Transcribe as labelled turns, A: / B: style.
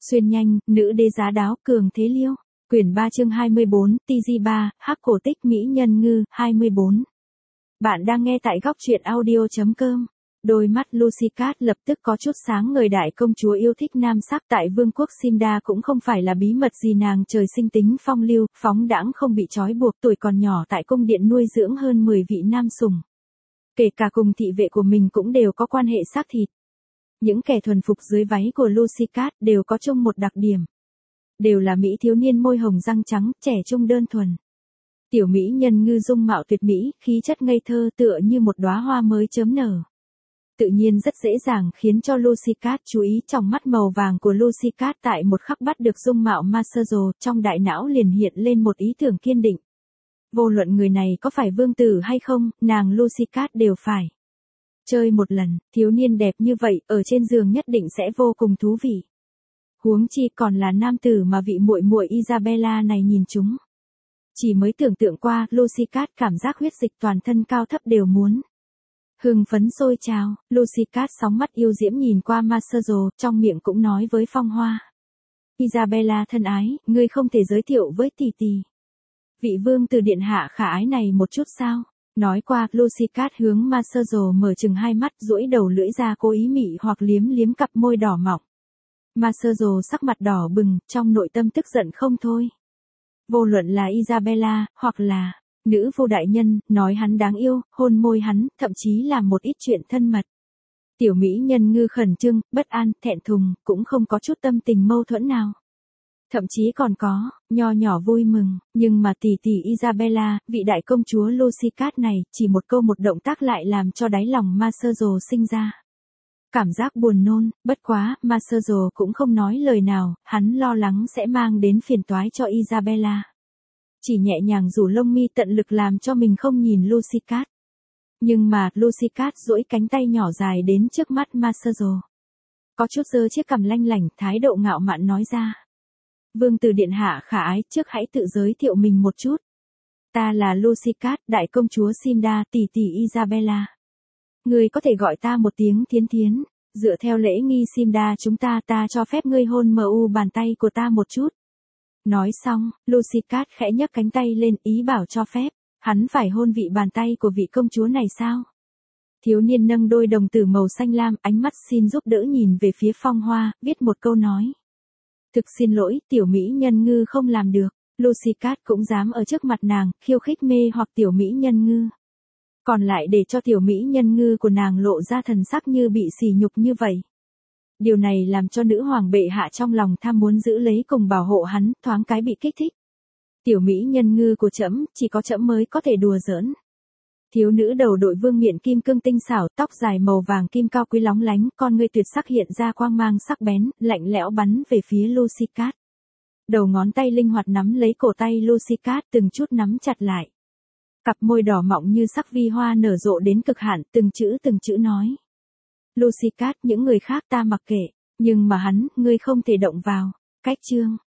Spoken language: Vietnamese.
A: Xuyên nhanh, nữ đế giá đáo, cường thế liêu. Quyển 3 chương 24, TG3, Hắc cổ tích mỹ nhân ngư, 24. Bạn đang nghe tại góc truyện audio.com. Đôi mắt Lucy Cat lập tức có chút sáng ngời, đại công chúa yêu thích nam sắc tại vương quốc Simda cũng không phải là bí mật gì, nàng trời sinh tính phong lưu, phóng đãng không bị trói buộc, tuổi còn nhỏ tại cung điện nuôi dưỡng hơn 10 vị nam sủng. Kể cả cùng thị vệ của mình cũng đều có quan hệ xác thịt. Những kẻ thuần phục dưới váy của Lucy Cat đều có chung một đặc điểm. Đều là mỹ thiếu niên môi hồng răng trắng, trẻ trung đơn thuần. Tiểu mỹ nhân ngư dung mạo tuyệt mỹ, khí chất ngây thơ tựa như một đóa hoa mới chớm nở. Tự nhiên rất dễ dàng khiến cho Lucy Cat chú ý, trong mắt màu vàng của Lucy Cat tại một khắc bắt được dung mạo Marcelo, trong đại não liền hiện lên một ý tưởng kiên định. Vô luận người này có phải vương tử hay không, nàng Lucy Cat đều phải chơi một lần. Thiếu niên đẹp như vậy, ở trên giường nhất định sẽ vô cùng thú vị. Huống chi còn là nam tử mà vị muội muội Isabella này nhìn chúng. Chỉ mới tưởng tượng qua, Lucy Cat cảm giác huyết dịch toàn thân cao thấp đều muốn hưng phấn sôi trào. Lucy Cat sóng mắt yêu diễm nhìn qua Marcelo, trong miệng cũng nói với Phong Hoa: Isabella thân ái, ngươi không thể giới thiệu với tỷ tỷ vị vương từ điện hạ khả ái này một chút sao? Nói qua, Lucy Cat hướng Marcelo mở chừng hai mắt, duỗi đầu lưỡi ra cố ý mị hoặc liếm liếm cặp môi đỏ mọng. Marcelo sắc mặt đỏ bừng, trong nội tâm tức giận không thôi. Vô luận là Isabella, hoặc là nữ vô đại nhân, nói hắn đáng yêu, hôn môi hắn, thậm chí làm một ít chuyện thân mật. Tiểu mỹ nhân ngư khẩn trương, bất an, thẹn thùng, cũng không có chút tâm tình mâu thuẫn nào. Thậm chí còn có nho nhỏ vui mừng, nhưng mà tỷ tỷ Isabella, vị đại công chúa Lucy Cat này, chỉ một câu một động tác lại làm cho đáy lòng Marcelo sinh ra cảm giác buồn nôn. Bất quá, Marcelo cũng không nói lời nào, hắn lo lắng sẽ mang đến phiền toái cho Isabella. Chỉ nhẹ nhàng rủ lông mi tận lực làm cho mình không nhìn Lucy Cat. Nhưng mà, Lucy Cat duỗi cánh tay nhỏ dài đến trước mắt Marcelo. Có chút giơ chiếc cằm lanh lảnh, thái độ ngạo mạn nói ra: Vương tử điện hạ khả ái, trước hãy tự giới thiệu mình một chút. Ta là Lucy Cat, đại công chúa Simda, tỷ tỷ Isabella. Ngươi có thể gọi ta một tiếng Thiến Thiến. Dựa theo lễ nghi Simda chúng ta cho phép ngươi hôn bàn tay của ta một chút. Nói xong, Lucy Cat khẽ nhấc cánh tay lên, ý bảo cho phép. Hắn phải hôn vị bàn tay của vị công chúa này sao? Thiếu niên nâng đôi đồng tử màu xanh lam, ánh mắt xin giúp đỡ nhìn về phía Phong Hoa, viết một câu nói: Thực xin lỗi, tiểu mỹ nhân ngư không làm được. Lucy Cat cũng dám ở trước mặt nàng khiêu khích mê hoặc tiểu mỹ nhân ngư. Còn lại để cho tiểu mỹ nhân ngư của nàng lộ ra thần sắc như bị sỉ nhục như vậy. Điều này làm cho nữ hoàng bệ hạ trong lòng tham muốn giữ lấy cùng bảo hộ hắn, thoáng cái bị kích thích. Tiểu mỹ nhân ngư của trẫm, chỉ có trẫm mới có thể đùa giỡn. Thiếu nữ đầu đội vương miện kim cương tinh xảo, tóc dài màu vàng kim cao quý lóng lánh, con ngươi tuyệt sắc hiện ra quang mang sắc bén, lạnh lẽo bắn về phía Lucy Cat. Đầu ngón tay linh hoạt nắm lấy cổ tay Lucy Cat, từng chút nắm chặt lại. Cặp môi đỏ mọng như sắc vi hoa nở rộ đến cực hạn, từng chữ nói: Lucy Cat, những người khác ta mặc kệ, nhưng mà hắn, ngươi không thể động vào. Cách chương